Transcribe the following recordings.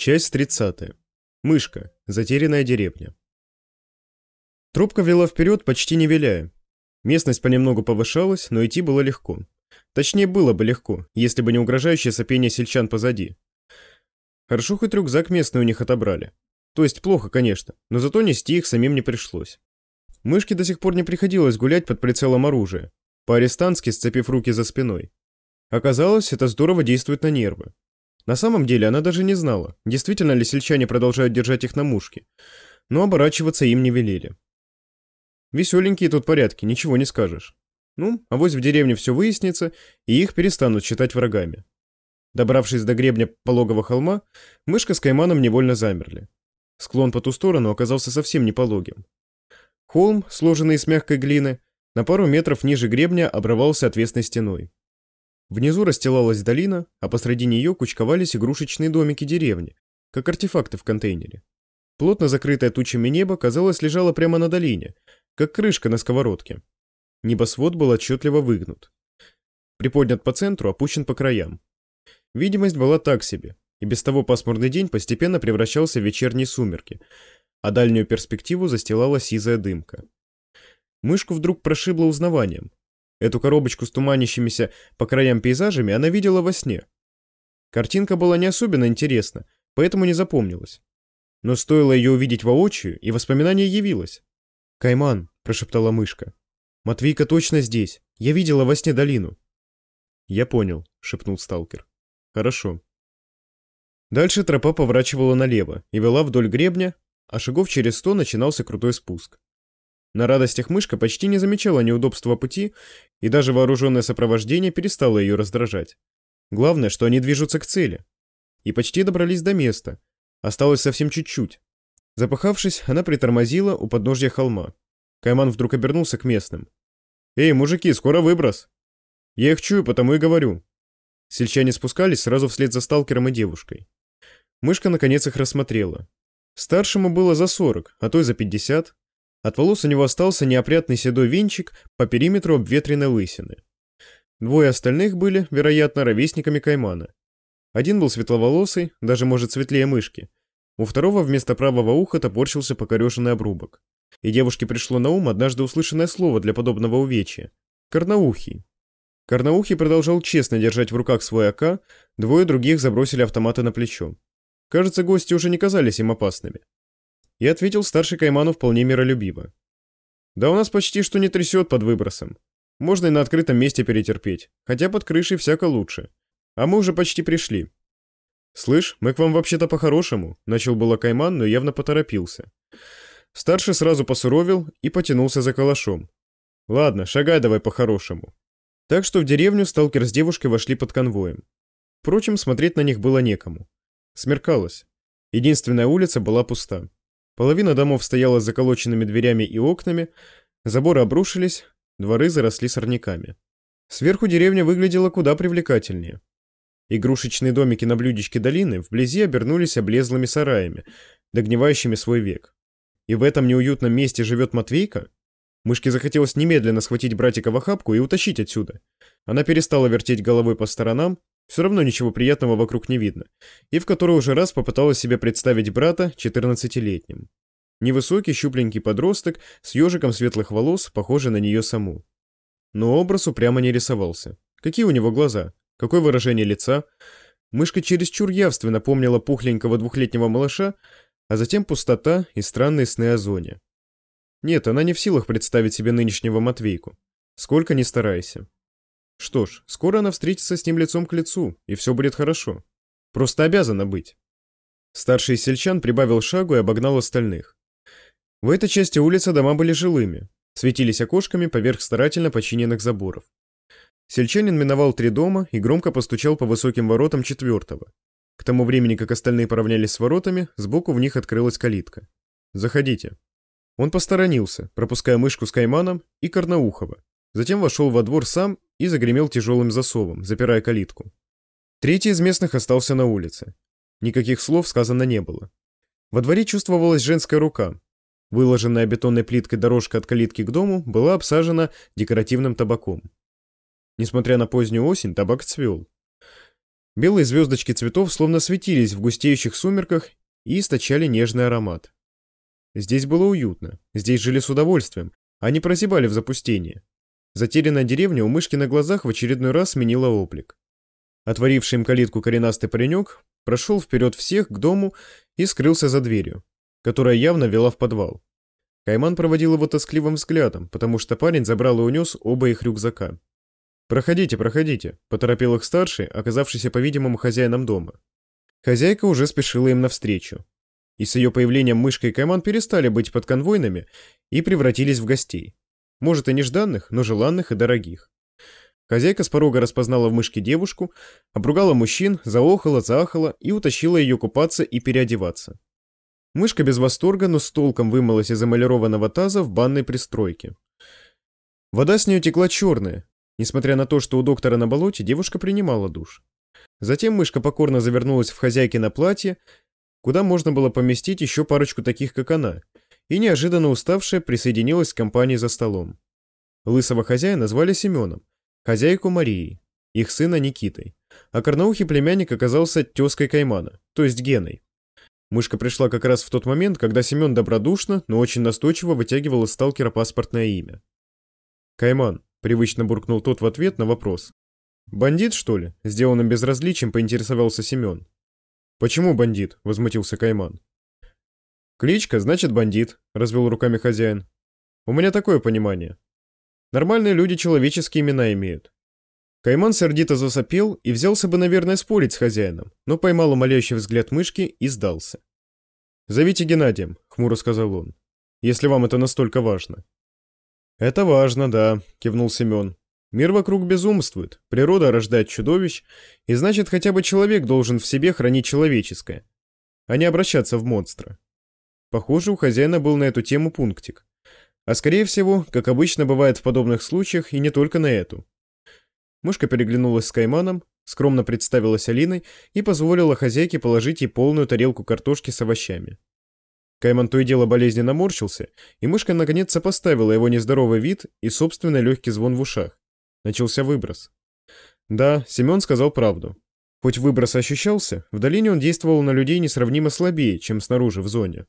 Часть 30. Мышка. Затерянная деревня. Тропка вела вперед, почти не виляя. Местность понемногу повышалась, но идти было легко. Точнее, было бы легко, если бы не угрожающее сопение сельчан позади. Хорошо, хоть рюкзак местный у них отобрали. То есть плохо, конечно, но зато нести их самим не пришлось. Мышке до сих пор не приходилось гулять под прицелом оружия, по-арестантски сцепив руки за спиной. Оказалось, это здорово действует на нервы. На самом деле она даже не знала, действительно ли сельчане продолжают держать их на мушке, но оборачиваться им не велели. Веселенькие тут порядки, ничего не скажешь. Ну, авось в деревне все выяснится, и их перестанут считать врагами. Добравшись до гребня пологого холма, мышка с Кайманом невольно замерли. Склон по ту сторону оказался совсем не пологим. Холм, сложенный из мягкой глины, на пару метров ниже гребня обрывался отвесной стеной. Внизу расстилалась долина, а посреди нее кучковались игрушечные домики деревни, как артефакты в контейнере. Плотно закрытое тучами небо, казалось, лежало прямо на долине, как крышка на сковородке. Небосвод был отчетливо выгнут. Приподнят по центру, опущен по краям. Видимость была так себе, и без того пасмурный день постепенно превращался в вечерние сумерки, а дальнюю перспективу застилала сизая дымка. Мышку вдруг прошибло узнаванием. Эту коробочку с туманящимися по краям пейзажами она видела во сне. Картинка была не особенно интересна, поэтому не запомнилась. Но стоило ее увидеть воочию, и воспоминание явилось. «Кайман», — прошептала мышка, — «Матвейка точно здесь. Я видела во сне долину». «Я понял», — шепнул сталкер. «Хорошо». Дальше тропа поворачивала налево и вела вдоль гребня, а шагов через 100 начинался крутой спуск. На радостях мышка почти не замечала неудобства пути, и даже вооруженное сопровождение перестало ее раздражать. Главное, что они движутся к цели. И почти добрались до места. Осталось совсем чуть-чуть. Запыхавшись, она притормозила у подножья холма. Кайман вдруг обернулся к местным. «Эй, мужики, скоро выброс!» «Я их чую, потому и говорю». Сельчане спускались сразу вслед за сталкером и девушкой. Мышка наконец их рассмотрела. Старшему было за 40, а то и за 50. От волос у него остался неопрятный седой венчик по периметру обветренной лысины. Двое остальных были, вероятно, ровесниками Каймана. Один был светловолосый, даже, может, светлее мышки. У второго вместо правого уха топорщился покореженный обрубок. И девушке пришло на ум однажды услышанное слово для подобного увечья — «карнаухий». Карнаухий продолжал честно держать в руках свой АК, двое других забросили автоматы на плечо. Кажется, гости уже не казались им опасными. И ответил старший Кайману вполне миролюбиво. «Да у нас почти что не трясет под выбросом. Можно и на открытом месте перетерпеть, хотя под крышей всяко лучше. А мы уже почти пришли». «Слышь, мы к вам вообще-то по-хорошему», — начал было Кайман, но явно поторопился. Старший сразу посуровил и потянулся за калашом. «Ладно, шагай давай по-хорошему». Так что в деревню сталкер с девушкой вошли под конвоем. Впрочем, смотреть на них было некому. Смеркалось. Единственная улица была пуста. Половина домов стояла с заколоченными дверями и окнами, заборы обрушились, дворы заросли сорняками. Сверху деревня выглядела куда привлекательнее. Игрушечные домики на блюдечке долины вблизи обернулись облезлыми сараями, догнивающими свой век. И в этом неуютном месте живет Матвейка? Мышке захотелось немедленно схватить братика в охапку и утащить отсюда. Она перестала вертеть головой по сторонам, все равно ничего приятного вокруг не видно, и в который уже раз попыталась себе представить брата 14-летним. Невысокий, щупленький подросток с ежиком светлых волос, похожий на нее саму. Но образ упрямо не рисовался. Какие у него глаза? Какое выражение лица? Мышка чересчур явственно помнила пухленького двухлетнего малыша, а затем пустота и странные сны о зоне. Нет, она не в силах представить себе нынешнего Матвейку. Сколько ни старайся. Что ж, скоро она встретится с ним лицом к лицу, и все будет хорошо. Просто обязана быть. Старший из сельчан прибавил шагу и обогнал остальных. В этой части улицы дома были жилыми, светились окошками поверх старательно починенных заборов. Сельчанин миновал 3 дома и громко постучал по высоким воротам 4-го. К тому времени, как остальные поравнялись с воротами, сбоку в них открылась калитка. «Заходите». Он посторонился, пропуская мышку с Кайманом и Карнаухова. Затем вошел во двор сам и загремел тяжелым засовом, запирая калитку. Третий из местных остался на улице. Никаких слов сказано не было. Во дворе чувствовалась женская рука. Выложенная бетонной плиткой дорожка от калитки к дому была обсажена декоративным табаком. Несмотря на позднюю осень, табак цвел. Белые звездочки цветов словно светились в густеющих сумерках и источали нежный аромат. Здесь было уютно, здесь жили с удовольствием, а не прозябали в запустении. Затерянная деревня у мышки на глазах в очередной раз сменила облик. Отворивший им калитку коренастый паренек прошел вперед всех к дому и скрылся за дверью, которая явно вела в подвал. Кайман проводил его тоскливым взглядом, потому что парень забрал и унес оба их рюкзака. «Проходите, проходите», — поторопил их старший, оказавшийся, по-видимому, хозяином дома. Хозяйка уже спешила им навстречу. И с ее появлением мышка и Кайман перестали быть подконвойными и превратились в гостей. Может, и нежданных, но желанных и дорогих. Хозяйка с порога распознала в мышке девушку, обругала мужчин, заохала, заахала и утащила ее купаться и переодеваться. Мышка без восторга, но с толком вымылась из эмалированного таза в банной пристройке. Вода с нее текла черная. Несмотря на то, что у доктора на болоте, девушка принимала душ. Затем мышка покорно завернулась в хозяйкино платье, куда можно было поместить еще парочку таких, как она, и неожиданно уставшая присоединилась к компании за столом. Лысого хозяина звали Семеном, хозяйку Марией, их сына Никитой, а корноухий племянник оказался тезкой Каймана, то есть Геной. Мышка пришла как раз в тот момент, когда Семен добродушно, но очень настойчиво вытягивал из сталкера паспортное имя. «Кайман», — привычно буркнул тот в ответ на вопрос. «Бандит, что ли?» — сделанным безразличием поинтересовался Семен. «Почему бандит?» — возмутился Кайман. «Кличка, значит, бандит», — развел руками хозяин. «У меня такое понимание. Нормальные люди человеческие имена имеют». Кайман сердито засопел и взялся бы, наверное, спорить с хозяином, но поймал умоляющий взгляд мышки и сдался. «Зовите Геннадием», — хмуро сказал он, — «если вам это настолько важно». «Это важно, да», — кивнул Семен. «Мир вокруг безумствует, природа рождает чудовищ, и значит, хотя бы человек должен в себе хранить человеческое, а не обращаться в монстра». Похоже, у хозяина был на эту тему пунктик. А скорее всего, как обычно бывает в подобных случаях, и не только на эту. Мышка переглянулась с Кайманом, скромно представилась Алиной и позволила хозяйке положить ей полную тарелку картошки с овощами. Кайман то и дело болезненно морщился, и мышка наконец сопоставила его нездоровый вид и собственный легкий звон в ушах. Начался выброс. Да, Семен сказал правду. Хоть выброс ощущался, в долине он действовал на людей несравнимо слабее, чем снаружи в зоне.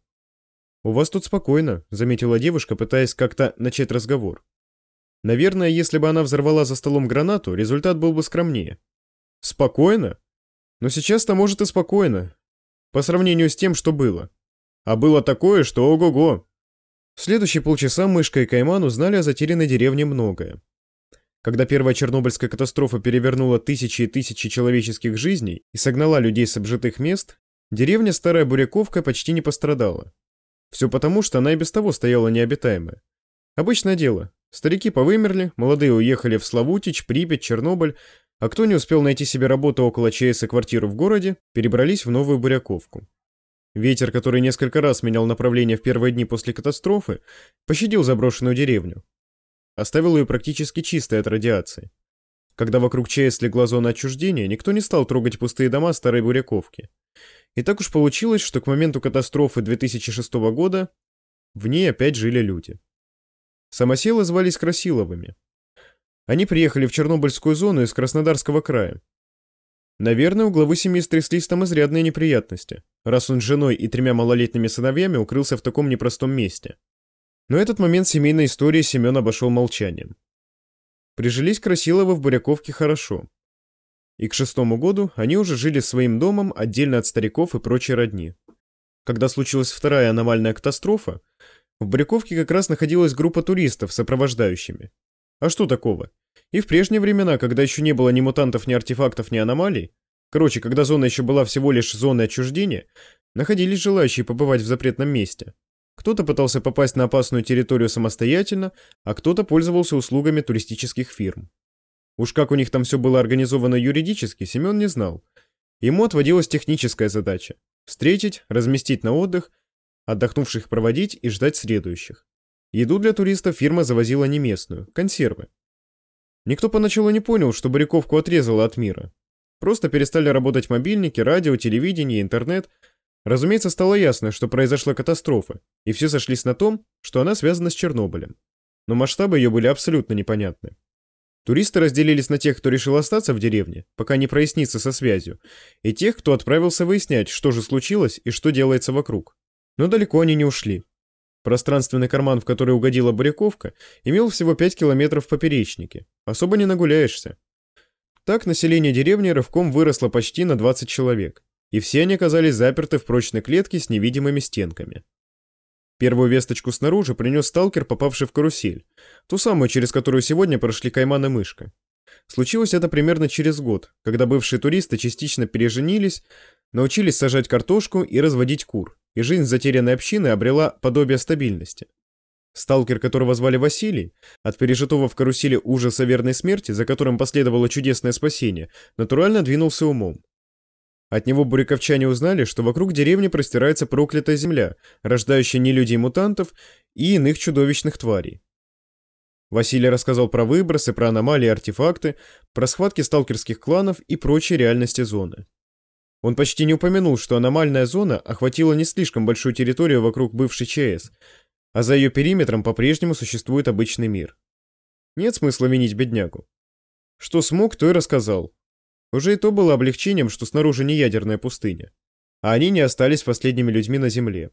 «У вас тут спокойно», — заметила девушка, пытаясь как-то начать разговор. Наверное, если бы она взорвала за столом гранату, результат был бы скромнее. «Спокойно? Но сейчас-то, может, и спокойно. По сравнению с тем, что было. А было такое, что ого-го». В следующие полчаса мышка и Кайман узнали о затерянной деревне многое. Когда первая Чернобыльская катастрофа перевернула тысячи и тысячи человеческих жизней и согнала людей с обжитых мест, деревня Старая Буряковка почти не пострадала. Все потому, что она и без того стояла необитаемая. Обычное дело. Старики повымерли, молодые уехали в Славутич, Припять, Чернобыль, а кто не успел найти себе работу около ЧАЭС и квартиру в городе, перебрались в Новую Буряковку. Ветер, который несколько раз менял направление в первые дни после катастрофы, пощадил заброшенную деревню. Оставил ее практически чистой от радиации. Когда вокруг ЧАЭС легла зона отчуждения, никто не стал трогать пустые дома Старой Буряковки. И так уж получилось, что к моменту катастрофы 2006 года в ней опять жили люди. Самоселы звались Красиловыми. Они приехали в Чернобыльскую зону из Краснодарского края. Наверное, у главы семьи стряслись там изрядные неприятности, раз он с женой и 3 малолетними сыновьями укрылся в таком непростом месте. Но этот момент семейной истории Семен обошел молчанием. Прижились Красиловы в Буряковке хорошо. И к 6-му году они уже жили своим домом отдельно от стариков и прочей родни. Когда случилась вторая аномальная катастрофа, в Буряковке как раз находилась группа туристов с сопровождающими. А что такого? И в прежние времена, когда еще не было ни мутантов, ни артефактов, ни аномалий, короче, когда зона еще была всего лишь зоной отчуждения, находились желающие побывать в запретном месте. Кто-то пытался попасть на опасную территорию самостоятельно, а кто-то пользовался услугами туристических фирм. Уж как у них там все было организовано юридически, Семен не знал. Ему отводилась техническая задача – встретить, разместить на отдых, отдохнувших проводить и ждать следующих. Еду для туристов фирма завозила не местную, консервы. Никто поначалу не понял, что Буряковку отрезало от мира. Просто перестали работать мобильники, радио, телевидение, интернет. Разумеется, стало ясно, что произошла катастрофа, и все сошлись на том, что она связана с Чернобылем. Но масштабы ее были абсолютно непонятны. Туристы разделились на тех, кто решил остаться в деревне, пока не прояснится со связью, и тех, кто отправился выяснять, что же случилось и что делается вокруг. Но далеко они не ушли. Пространственный карман, в который угодила Буряковка, имел всего 5 километров в поперечнике. Особо не нагуляешься. Так население деревни рывком выросло почти на 20 человек, и все они оказались заперты в прочной клетке с невидимыми стенками. Первую весточку снаружи принес сталкер, попавший в карусель, ту самую, через которую сегодня прошли Кайман и Мышка. Случилось это примерно через год, когда бывшие туристы частично переженились, научились сажать картошку и разводить кур, и жизнь затерянной общины обрела подобие стабильности. Сталкер, которого звали Василий, от пережитого в карусели ужаса верной смерти, за которым последовало чудесное спасение, натурально двинулся умом. От него буряковчане узнали, что вокруг деревни простирается проклятая земля, рождающая нелюдей-мутантов и иных чудовищных тварей. Василий рассказал про выбросы, про аномалии и артефакты, про схватки сталкерских кланов и прочие реальности зоны. Он почти не упомянул, что аномальная зона охватила не слишком большую территорию вокруг бывшей ЧС, а за ее периметром по-прежнему существует обычный мир. Нет смысла винить беднягу. Что смог, то и рассказал. Уже и то было облегчением, что снаружи не ядерная пустыня, а они не остались последними людьми на Земле.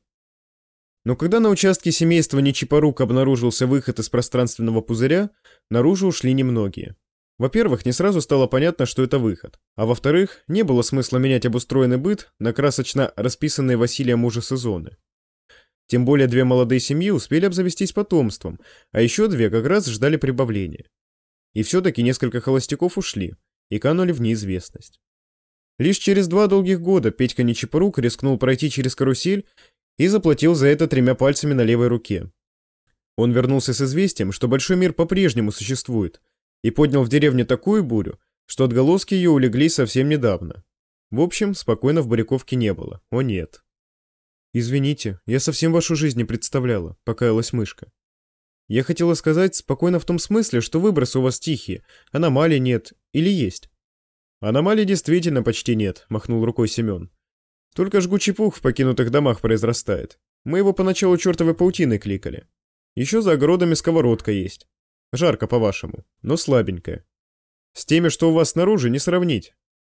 Но когда на участке семейства Нечипорук обнаружился выход из пространственного пузыря, наружу ушли немногие. Во-первых, не сразу стало понятно, что это выход, а во-вторых, не было смысла менять обустроенный быт на красочно расписанные Василием ужасы зоны. Тем более 2 молодые семьи успели обзавестись потомством, а еще 2 как раз ждали прибавления. И все-таки несколько холостяков ушли и канули в неизвестность. Лишь через 2 долгих года Петька Нечипорук рискнул пройти через карусель и заплатил за это 3 пальцами на левой руке. Он вернулся с известием, что большой мир по-прежнему существует, и поднял в деревне такую бурю, что отголоски ее улеглись совсем недавно. В общем, спокойно в Буряковке не было. О нет. «Извините, я совсем вашу жизнь не представляла», — покаялась Мышка. «Я хотела сказать спокойно в том смысле, что выбросы у вас тихие, аномалий нет или есть». «Аномалий действительно почти нет», — махнул рукой Семен. «Только жгучий пух в покинутых домах произрастает. Мы его поначалу чертовой паутиной кликали. Еще за огородами сковородка есть. Жарко, по-вашему, но слабенькая. С теми, что у вас снаружи, не сравнить.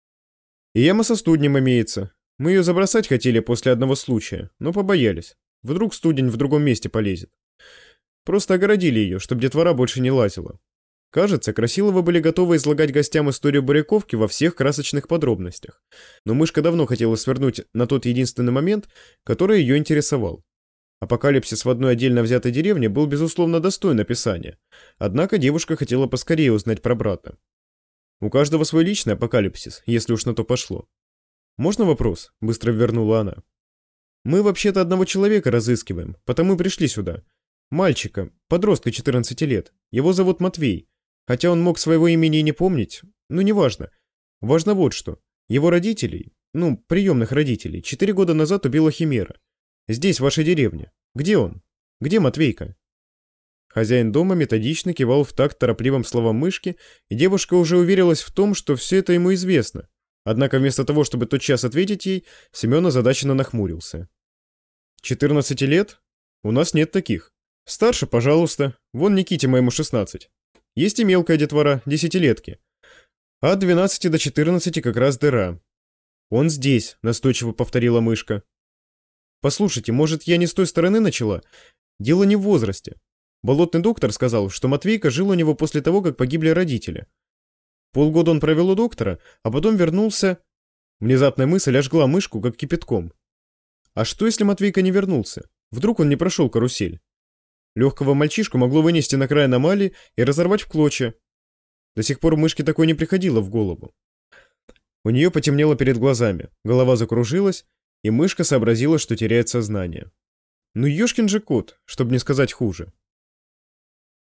И яма со студнем имеется. Мы ее забросать хотели после одного случая, но побоялись. Вдруг студень в другом месте полезет. Просто огородили ее, чтобы детвора больше не лазила. Кажется, Красиловы были готовы излагать гостям историю Буряковки во всех красочных подробностях. Но Мышка давно хотела свернуть на тот единственный момент, который ее интересовал. Апокалипсис в одной отдельно взятой деревне был, безусловно, достоин описания. Однако девушка хотела поскорее узнать про брата. У каждого свой личный апокалипсис, если уж на то пошло. «Можно вопрос?» — быстро вернула она. «Мы вообще-то одного человека разыскиваем, потому и пришли сюда. Мальчика, подростка 14 лет. Его зовут Матвей. Хотя он мог своего имени и не помнить, но неважно. Важно вот что. Его родителей, приемных родителей, 4 года назад убила Химера. Здесь, в вашей деревне. Где он? Где Матвейка?» Хозяин дома методично кивал в такт торопливым словам Мышки, и девушка уже уверилась в том, что все это ему известно. Однако вместо того, чтобы тотчас ответить ей, Семен озадаченно нахмурился. 14 лет? У нас нет таких. Старше, пожалуйста. Вон Никите моему 16. Есть и мелкая детвора, 10-летки. От 12 до 14 как раз дыра. Он здесь, настойчиво повторила Мышка. Послушайте, может, я не с той стороны начала? Дело не в возрасте. Болотный доктор сказал, что Матвейка жил у него после того, как погибли родители. Полгода он провел у доктора, а потом вернулся... Внезапная мысль ожгла Мышку, как кипятком. А что, если Матвейка не вернулся? Вдруг он не прошел карусель? Легкого мальчишку могло вынести на край аномалии и разорвать в клочья. До сих пор Мышке такое не приходило в голову. У нее потемнело перед глазами, голова закружилась, и Мышка сообразила, что теряет сознание. Ну, ёшкин же кот, чтобы не сказать хуже.